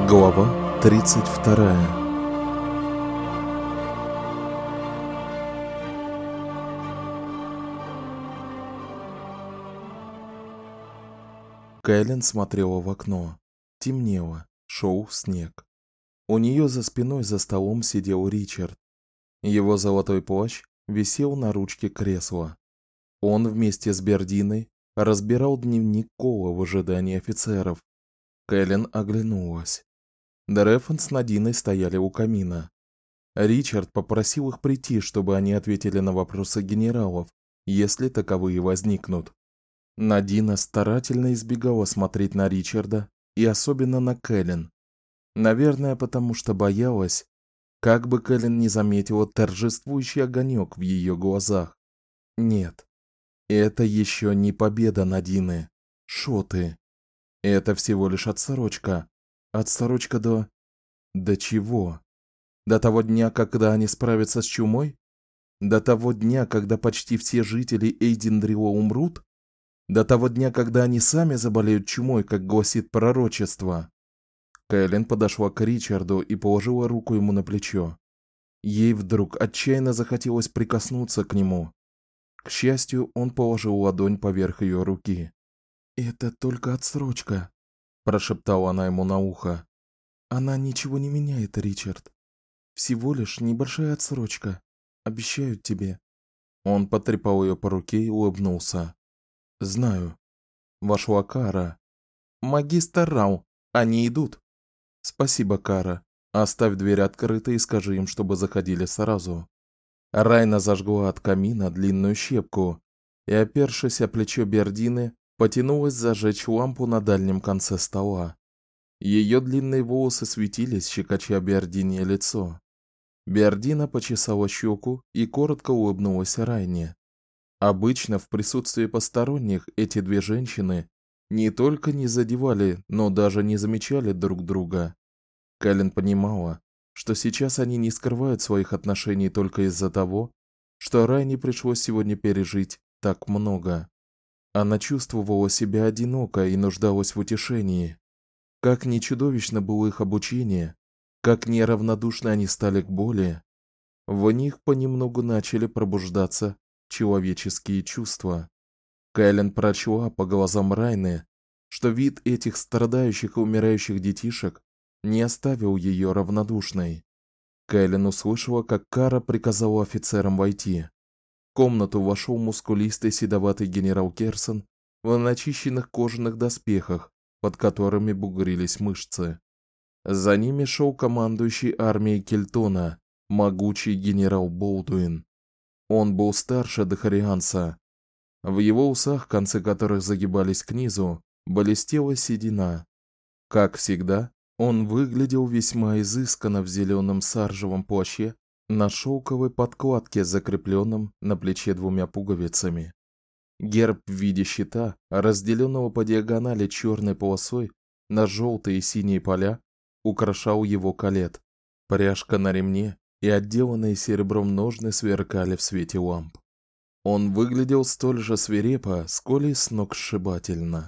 Глава 32. Кэлен смотрела в окно. Темнело, шел снег. У нее за спиной за столом сидел Ричард. Его золотой плащ висел на ручке кресла. Он вместе с Бердиной разбирал дневник Кола в ожидании офицеров. Кэлен оглянулась. Дрефон с Надиной стояли у камина. Ричард попросил их прийти, чтобы они ответили на вопросы генералов, если таковые возникнут. Надина старательно избегала смотреть на Ричарда и особенно на Кэлен. Наверное, потому что боялась, как бы Кэлен не заметила торжествующий огонек в ее глазах. Нет, это еще не победа Надины. Шоты. Это всего лишь отсрочка. Отсрочка до чего? До того дня, когда они справятся с чумой? До того дня, когда почти все жители Эйдендрила умрут? До того дня, когда они сами заболеют чумой, как гласит пророчество? Кэлен подошла к Ричарду и положила руку ему на плечо. Ей вдруг отчаянно захотелось прикоснуться к нему. К счастью, он положил ладонь поверх ее руки. "Это только отсрочка", прошептала она ему на ухо. "Она ничего не меняет, Ричард. Всего лишь небольшая отсрочка. Обещаю тебе". Он потрепал ее по руке и улыбнулся. "Знаю". Вошла Кара. "Магистр Рау, они идут". "Спасибо, Кара. Оставь дверь открытой и скажи им, чтобы заходили сразу". Райна зажгла от камина длинную щепку и, опершись о плечо Бердины, потянулась зажечь лампу на дальнем конце стола. Ее длинные волосы светились, щекоча Бердине лицо. Бердина почесала щеку и коротко улыбнулась Райне. Обычно в присутствии посторонних эти две женщины не только не задевали, но даже не замечали друг друга. Кэлен понимала, что сейчас они не скрывают своих отношений только из-за того, что Райне пришлось сегодня пережить так много. Она чувствовала себя одинокой и нуждалась в утешении. Как ни чудовищно было их обучение, как неравнодушны они стали к боли, в них понемногу начали пробуждаться человеческие чувства. Кэлен прочла по глазам Райны, что вид этих страдающих и умирающих детишек не оставил ее равнодушной. Кэлен услышала, как Кара приказала офицерам войти. В комнату вошел мускулистый седоватый генерал Керсон в начищенных кожаных доспехах, под которыми бугрились мышцы. За ними шел командующий армией Кельтона, могучий генерал Болдуин. Он был старше Дахарианса. В его усах, концы которых загибались к низу, блестела седина. Как всегда, он выглядел весьма изысканно в зеленом саржевом плаще на шелковой подкладке, закрепленном на плече двумя пуговицами. Герб в виде щита, разделенного по диагонали черной полосой на желтые и синие поля, украшал его колет. Пряжка на ремне и отделанные серебром ножны сверкали в свете ламп. Он выглядел столь же свирепо, сколь и сногсшибательно.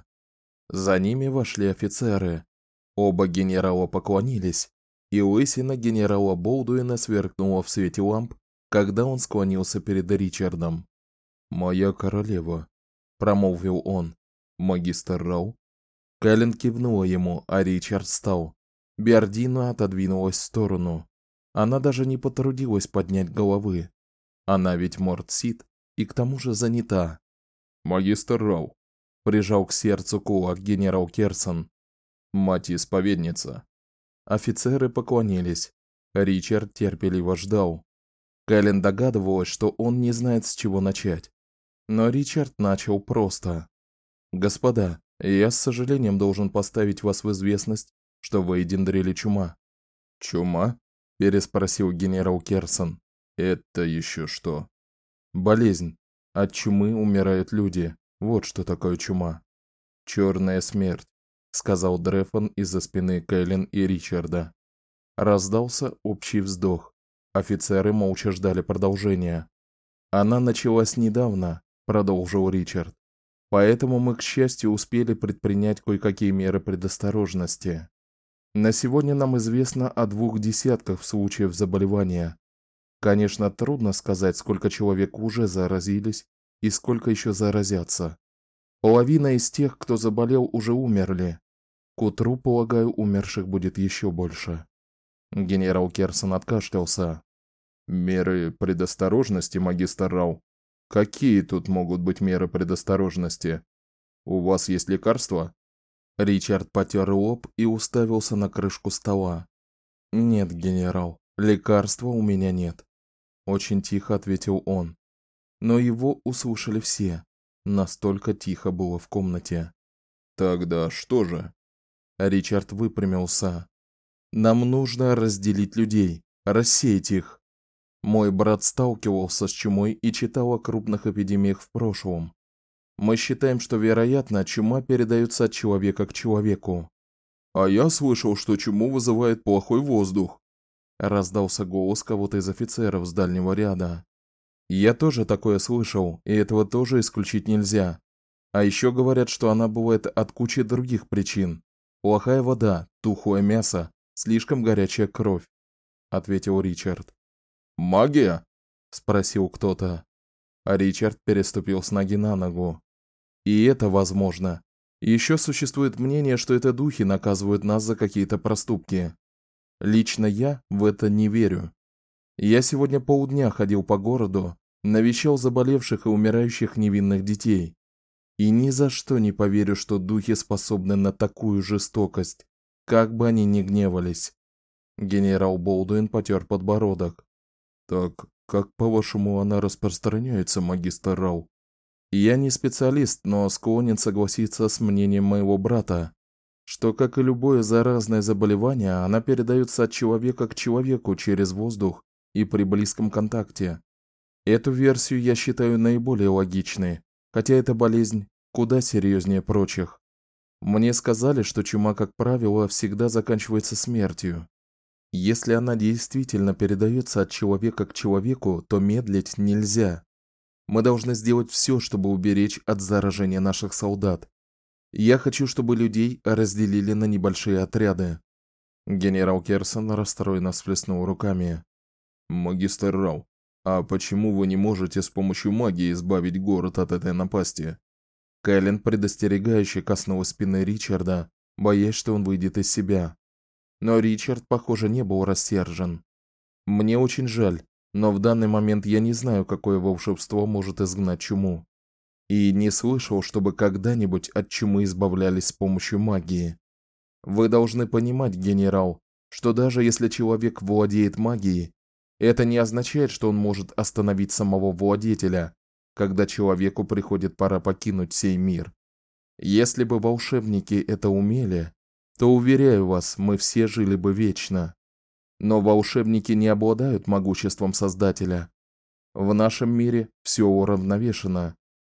За ними вошли офицеры. Оба генерала поклонились, и лысина генерала Болдуина сверкнула в свете ламп, когда он склонился перед Ричардом. "Моя королева", промолвил он. "Магистр Рау?" Кэлен кивнула ему, а Ричард встал. Бердина отодвинулась в сторону. Она даже не потрудилась поднять головы. Она ведь Мортсит и к тому же занята. "Магистр Рау", прижал к сердцу кулак генерал Керсон. "Мать-исповедница". Офицеры поклонились. Ричард терпеливо ждал. Кэлен догадывалась, что он не знает, с чего начать. Но Ричард начал просто. "Господа, я с сожалением должен поставить вас в известность, что в Эйдендриле чума". "Чума?" переспросил генерал Керсон. "Это еще что?" "Болезнь. От чумы умирают люди. Вот что такое чума". "Черная смерть", сказал Дрефон из-за спины Кэлен и Ричарда. Раздался общий вздох. Офицеры молча ждали продолжения. "Она началась недавно", продолжил Ричард. "Поэтому мы, к счастью, успели предпринять кое-какие меры предосторожности. На сегодня нам известно о 2 десятках случаев заболевания. Конечно, трудно сказать, сколько человек уже заразились и сколько еще заразятся. Половина из тех, кто заболел, уже умерли. К утру, полагаю, умерших будет еще больше. Генерал Керсон откашлялся. Меры предосторожности, магистр Рау. Какие тут могут быть меры предосторожности? У вас есть лекарства? Ричард потер лоб и уставился на крышку стола. Нет, генерал, лекарства у меня нет, очень тихо ответил он. Но его услышали все. Настолько тихо было в комнате. Тогда что же? Ричард выпрямился. Нам нужно разделить людей, рассеять их. Мой брат сталкивался с чумой и читал о крупных эпидемиях в прошлом. Мы считаем, что, вероятно, чума передается от человека к человеку. А я слышал, что чуму вызывает плохой воздух. Раздался голос кого-то из офицеров с дальнего ряда. Я тоже такое слышал, и этого тоже исключить нельзя. А еще говорят, что она бывает от кучи других причин. Плохая вода, тухлое мясо, слишком горячая кровь, ответил Ричард. Магия? Спросил кто-то. А Ричард переступил с ноги на ногу. И это возможно. Еще существует мнение, что это духи наказывают нас за какие-то проступки. Лично я в это не верю. Я сегодня полдня ходил по городу, навещал заболевших и умирающих невинных детей. И ни за что не поверю, что духи способны на такую жестокость, как бы они ни гневались. Генерал Болдуин потер подбородок. Так, как, по-вашему, она распространяется, магистр Рау? Я не специалист, но склонен согласиться с мнением моего брата, что, как и любое заразное заболевание, она передается от человека к человеку через воздух и при близком контакте. Эту версию я считаю наиболее логичной, хотя эта болезнь куда серьезнее прочих. Мне сказали, что чума, как правило, всегда заканчивается смертью. Если она действительно передается от человека к человеку, то медлить нельзя. Мы должны сделать все, чтобы уберечь от заражения наших солдат. Я хочу, чтобы людей разделили на небольшие отряды. Генерал Керсон расстроенно всплеснул руками. Магистр Рау, а почему вы не можете с помощью магии избавить город от этой напасти? Кэлен предостерегающе коснулась спины Ричарда, боясь, что он выйдет из себя. Но Ричард, похоже, не был рассержен. Мне очень жаль, но в данный момент я не знаю, какое волшебство может изгнать чуму. И не слышал, чтобы когда-нибудь от чумы избавлялись с помощью магии. Вы должны понимать, генерал, что даже если человек владеет магией, это не означает, что он может остановить самого владетеля, когда человеку приходит пора покинуть сей мир. Если бы волшебники это умели, то, уверяю вас, мы все жили бы вечно. Но волшебники не обладают могуществом Создателя. В нашем мире все уравновешено.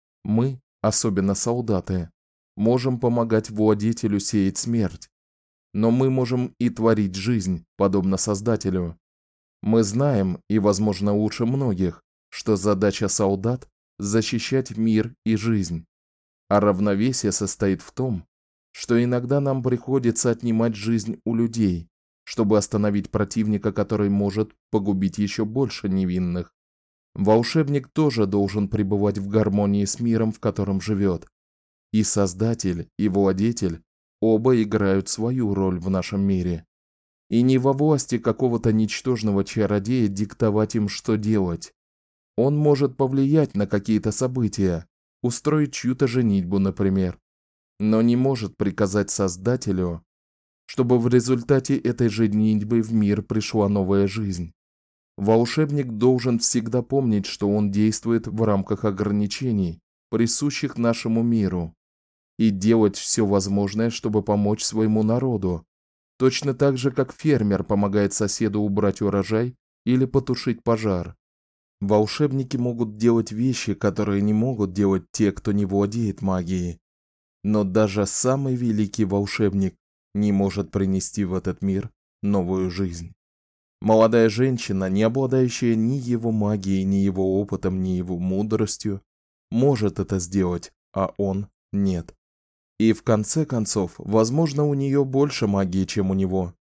Мы, особенно солдаты, можем помогать владетелю сеять смерть, но мы можем и творить жизнь, подобно Создателю. Мы знаем, и, возможно, лучше многих, что задача солдат защищать мир и жизнь. А равновесие состоит в том, что иногда нам приходится отнимать жизнь у людей, чтобы остановить противника, который может погубить еще больше невинных. Волшебник тоже должен пребывать в гармонии с миром, в котором живет. И Создатель, и Владетель оба играют свою роль в нашем мире. И не во власти какого-то ничтожного чародея диктовать им, что делать. Он может повлиять на какие-то события, устроить чью-то женитьбу, например, но не может приказать Создателю, чтобы в результате этой женитьбы в мир пришла новая жизнь. Волшебник должен всегда помнить, что он действует в рамках ограничений, присущих нашему миру, и делать все возможное, чтобы помочь своему народу, точно так же, как фермер помогает соседу убрать урожай или потушить пожар. Волшебники могут делать вещи, которые не могут делать те, кто не владеет магией. Но даже самый великий волшебник не может принести в этот мир новую жизнь. Молодая женщина, не обладающая ни его магией, ни его опытом, ни его мудростью, может это сделать, а он нет. И в конце концов, возможно, у нее больше магии, чем у него.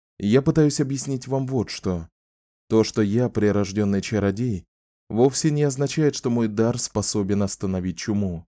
Я пытаюсь объяснить вам вот что. То, что я прирожденный чародей, вовсе не означает, что мой дар способен остановить чуму.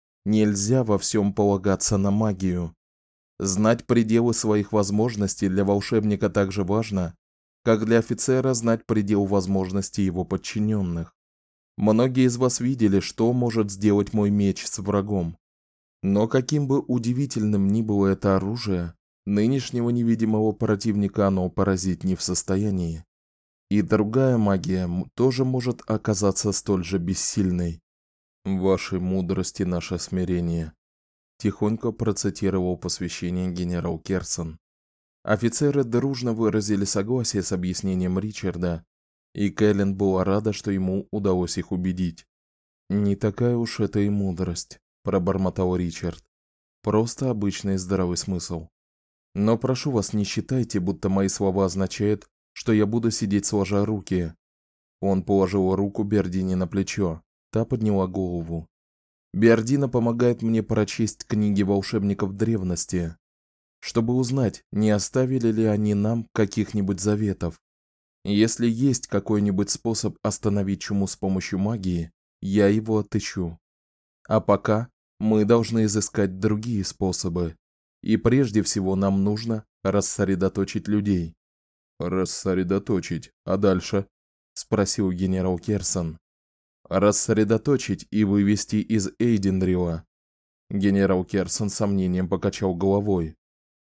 Нельзя во всем полагаться на магию. Знать пределы своих возможностей для волшебника так же важно, как для офицера знать предел возможностей его подчиненных. Многие из вас видели, что может сделать мой меч с врагом. Но каким бы удивительным ни было это оружие, нынешнего невидимого противника оно поразить не в состоянии. И другая магия тоже может оказаться столь же бессильной. В вашей мудрости наше смирение, тихонько процитировал посвящение генерал Керсон. Офицеры дружно выразили согласие с объяснением Ричарда, и Кэлен была рада, что ему удалось их убедить. Не такая уж это и мудрость, пробормотал Ричард. Просто обычный здравый смысл. Но прошу вас, не считайте, будто мои слова означают, что я буду сидеть сложа руки. Он положил руку Бердине на плечо. Та подняла голову. Бердина помогает мне прочесть книги волшебников древности, чтобы узнать, не оставили ли они нам каких-нибудь заветов. Если есть какой-нибудь способ остановить чуму с помощью магии, я его отыщу. А пока мы должны изыскать другие способы. И прежде всего нам нужно рассредоточить людей. Рассредоточить. А дальше? Спросил генерал Керсон. Рассредоточить и вывести из Эйдендрила. Генерал Керсон с сомнением покачал головой.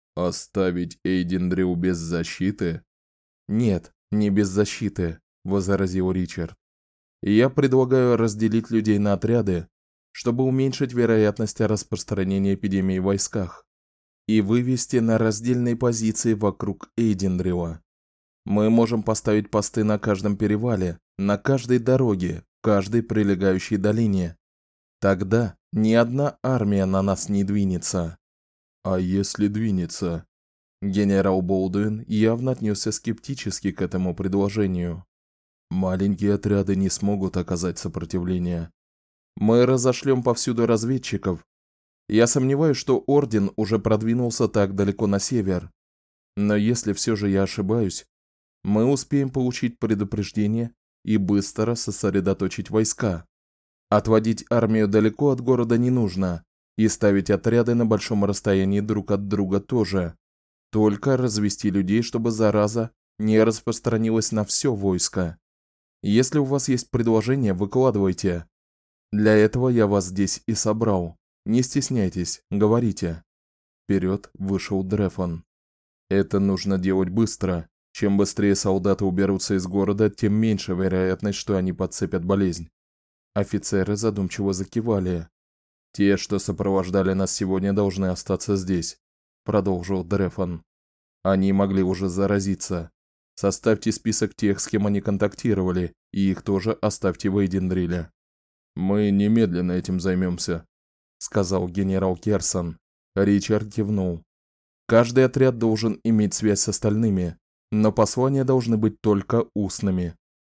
Оставить Эйдендрил без защиты? Нет, не без защиты, возразил Ричард. Я предлагаю разделить людей на отряды, чтобы уменьшить вероятность распространения эпидемии в войсках, и вывести на раздельные позиции вокруг Эйдендрила. Мы можем поставить посты на каждом перевале, на каждой дороге, в каждой прилегающей долине. Тогда ни одна армия на нас не двинется. А если двинется? Генерал Болдуин явно отнесся скептически к этому предложению. Маленькие отряды не смогут оказать сопротивление. Мы разошлем повсюду разведчиков. Я сомневаюсь, что Орден уже продвинулся так далеко на север. Но если все же я ошибаюсь, мы успеем получить предупреждение и быстро сосредоточить войска. Отводить армию далеко от города не нужно, и ставить отряды на большом расстоянии друг от друга тоже. Только развести людей, чтобы зараза не распространилась на все войско. Если у вас есть предложение, выкладывайте. Для этого я вас здесь и собрал. Не стесняйтесь, говорите. Вперед вышел Дрефон. Это нужно делать быстро. Чем быстрее солдаты уберутся из города, тем меньше вероятность, что они подцепят болезнь. Офицеры задумчиво закивали. Те, что сопровождали нас сегодня, должны остаться здесь, продолжил Дрефон. Они могли уже заразиться. Составьте список тех, с кем они контактировали, и их тоже оставьте в Эйдендриле. Мы немедленно этим займемся, сказал генерал Керсон. Ричард кивнул. Каждый отряд должен иметь связь с остальными, но послания должны быть только устными.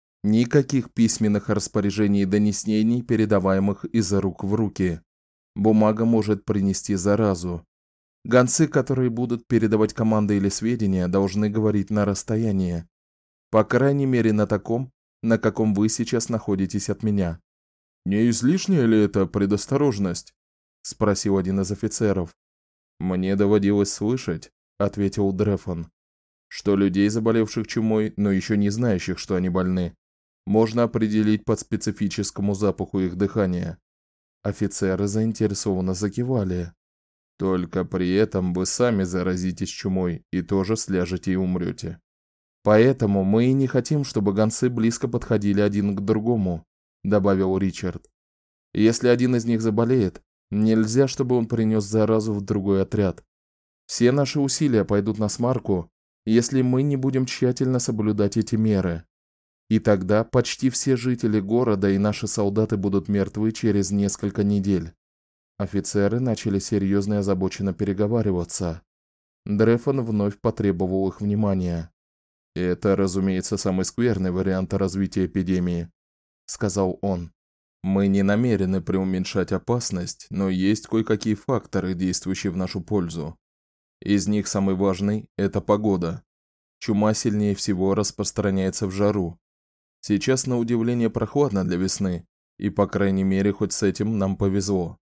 Никаких письменных распоряжений и донесений, передаваемых из рук в руки. Бумага может принести заразу. Гонцы, которые будут передавать команды или сведения, должны говорить на расстоянии. По крайней мере, на таком, на каком вы сейчас находитесь от меня. Не излишняя ли это предосторожность? Спросил один из офицеров. Мне доводилось слышать, ответил Дрефон, что людей, заболевших чумой, но еще не знающих, что они больны, можно определить по специфическому запаху их дыхания. Офицеры заинтересованно закивали. Только при этом вы сами заразитесь чумой и тоже сляжете и умрете. Поэтому мы и не хотим, чтобы гонцы близко подходили один к другому, добавил Ричард. Если один из них заболеет, нельзя, чтобы он принес заразу в другой отряд. Все наши усилия пойдут на смарку, если мы не будем тщательно соблюдать эти меры. И тогда почти все жители города и наши солдаты будут мертвы через несколько недель. Офицеры начали серьезно и озабоченно переговариваться. Дрефон вновь потребовал их внимания. Это, разумеется, самый скверный вариант развития эпидемии, сказал он. Мы не намерены преуменьшать опасность, но есть кое-какие факторы, действующие в нашу пользу. Из них самый важный – это погода. Чума сильнее всего распространяется в жару. Сейчас, на удивление, прохладно для весны, и, по крайней мере, хоть с этим нам повезло.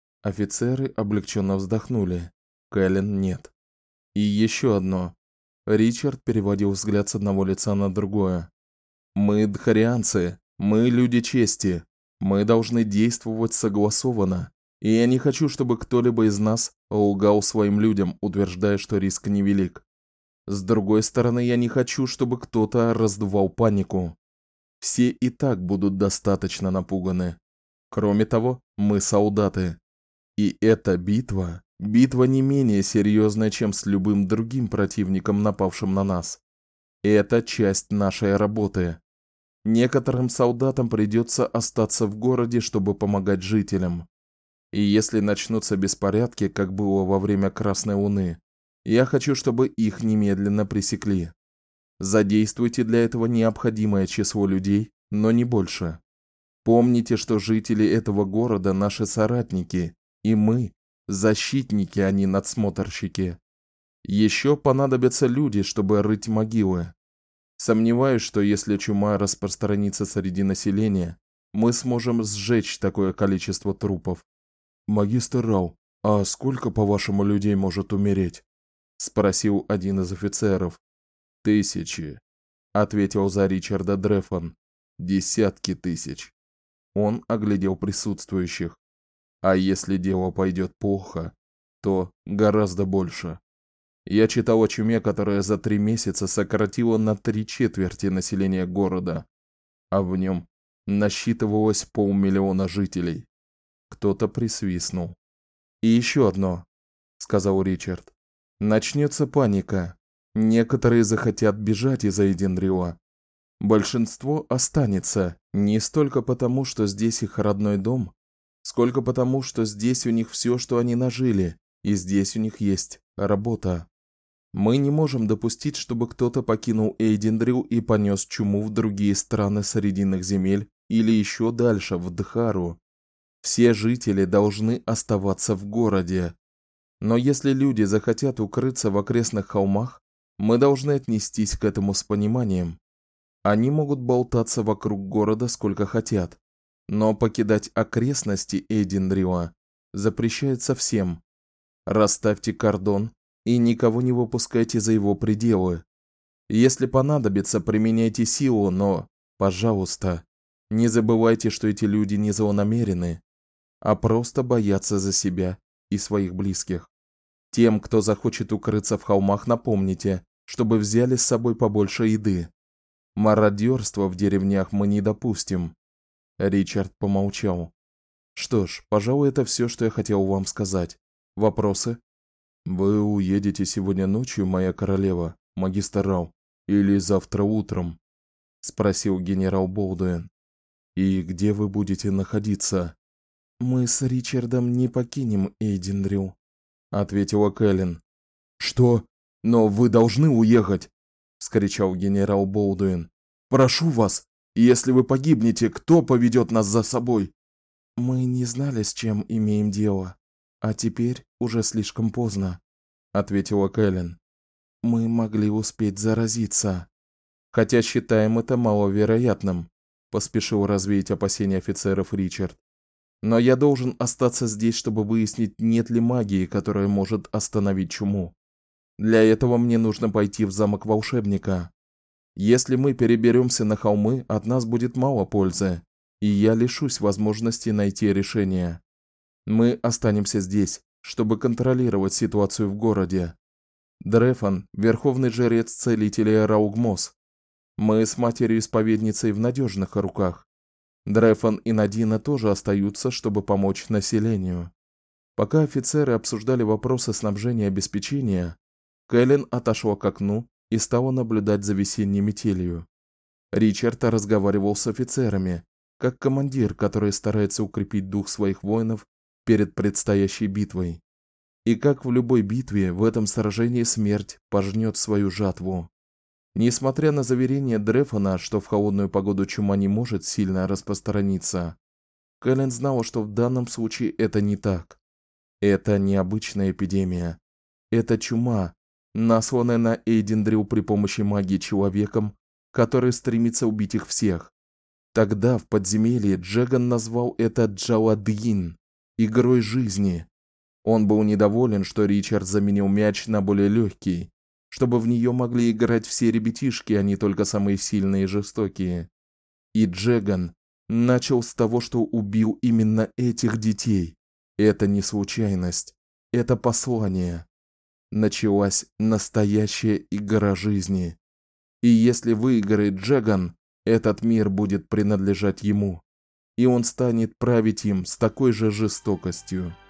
Офицеры облегченно вздохнули. Кэлен нет. И еще одно. Ричард переводил взгляд с одного лица на другое. Мы дхарианцы, мы люди чести. Мы должны действовать согласованно. И я не хочу, чтобы кто-либо из нас лгал своим людям, утверждая, что риск невелик. С другой стороны, я не хочу, чтобы кто-то раздувал панику. Все и так будут достаточно напуганы. Кроме того, мы солдаты. И эта битва не менее серьезная, чем с любым другим противником, напавшим на нас. Это часть нашей работы. Некоторым солдатам придется остаться в городе, чтобы помогать жителям. И если начнутся беспорядки, как было во время Красной Луны, я хочу, чтобы их немедленно пресекли. Задействуйте для этого необходимое число людей, но не больше. Помните, что жители этого города наши соратники, и мы защитники, а не надсмотрщики. Еще понадобятся люди, чтобы рыть могилы. Сомневаюсь, что если чума распространится среди населения, мы сможем сжечь такое количество трупов. Магистр Рау, а сколько, по-вашему, людей может умереть? Спросил один из офицеров. 1000, ответил за Ричарда Дрефон. Десятки тысяч. Он оглядел присутствующих. А если дело пойдет плохо, то гораздо больше. Я читал о чуме, которая за 3 месяца сократила на 3/4 населения города, а в нем насчитывалось 500 000 жителей. Кто-то присвистнул. И еще одно, сказал Ричард. Начнется паника. Некоторые захотят бежать из Эйденрила. Большинство останется не столько потому, что здесь их родной дом, сколько потому, что здесь у них все, что они нажили, и здесь у них есть работа. Мы не можем допустить, чтобы кто-то покинул Эйденрил и понес чуму в другие страны Срединных земель или еще дальше, в Дхару. Все жители должны оставаться в городе. Но если люди захотят укрыться в окрестных холмах, мы должны отнестись к этому с пониманием. Они могут болтаться вокруг города сколько хотят, но покидать окрестности Эйденрила запрещается всем. Расставьте кордон и никого не выпускайте за его пределы. Если понадобится, применяйте силу, но, пожалуйста, не забывайте, что эти люди не злонамерены, а просто боятся за себя и своих близких. Тем, кто захочет укрыться в холмах, напомните, чтобы взяли с собой побольше еды. Мародерства в деревнях мы не допустим. Ричард помолчал. Что ж, пожалуй, это все, что я хотел вам сказать. Вопросы? Вы уедете сегодня ночью, моя королева, магистр Рау, или завтра утром? Спросил генерал Болдуин. И где вы будете находиться? Мы с Ричардом не покинем Эйденрил, ответила Кэлен. Что? Но вы должны уехать, вскричал генерал Болдуин. Прошу вас, если вы погибнете, кто поведет нас за собой? Мы не знали, с чем имеем дело, а теперь уже слишком поздно, ответила Кэлен. Мы могли успеть заразиться, хотя считаем это маловероятным, поспешил развеять опасения офицеров Ричард. Но я должен остаться здесь, чтобы выяснить, нет ли магии, которая может остановить чуму. Для этого мне нужно пойти в замок волшебника. Если мы переберемся на холмы, от нас будет мало пользы, и я лишусь возможности найти решение. Мы останемся здесь, чтобы контролировать ситуацию в городе. Дрефон – верховный жрец целителя Раугмос. Мы с матерью-исповедницей в надежных руках. Дрефон и Надина тоже остаются, чтобы помочь населению. Пока офицеры обсуждали вопросы снабжения и обеспечения, Кэлен отошла к окну и стала наблюдать за весенней метелью. Ричард разговаривал с офицерами, как командир, который старается укрепить дух своих воинов перед предстоящей битвой. И как в любой битве, в этом сражении смерть пожнет свою жатву. Несмотря на заверение Дрефона, что в холодную погоду чума не может сильно распространиться, Кэлен знала, что в данном случае это не так. Это не обычная эпидемия. Это чума, насланная на Эйдендрил при помощи магии человеком, который стремится убить их всех. Тогда в подземелье Джеган назвал это Джаладьин, игрой жизни. Он был недоволен, что Ричард заменил мяч на более легкий, чтобы в нее могли играть все ребятишки, а не только самые сильные и жестокие. И Джеган начал с того, что убил именно этих детей. Это не случайность, это послание. Началась настоящая игра жизни. И если выиграет Джеган, этот мир будет принадлежать ему, и он станет править им с такой же жестокостью.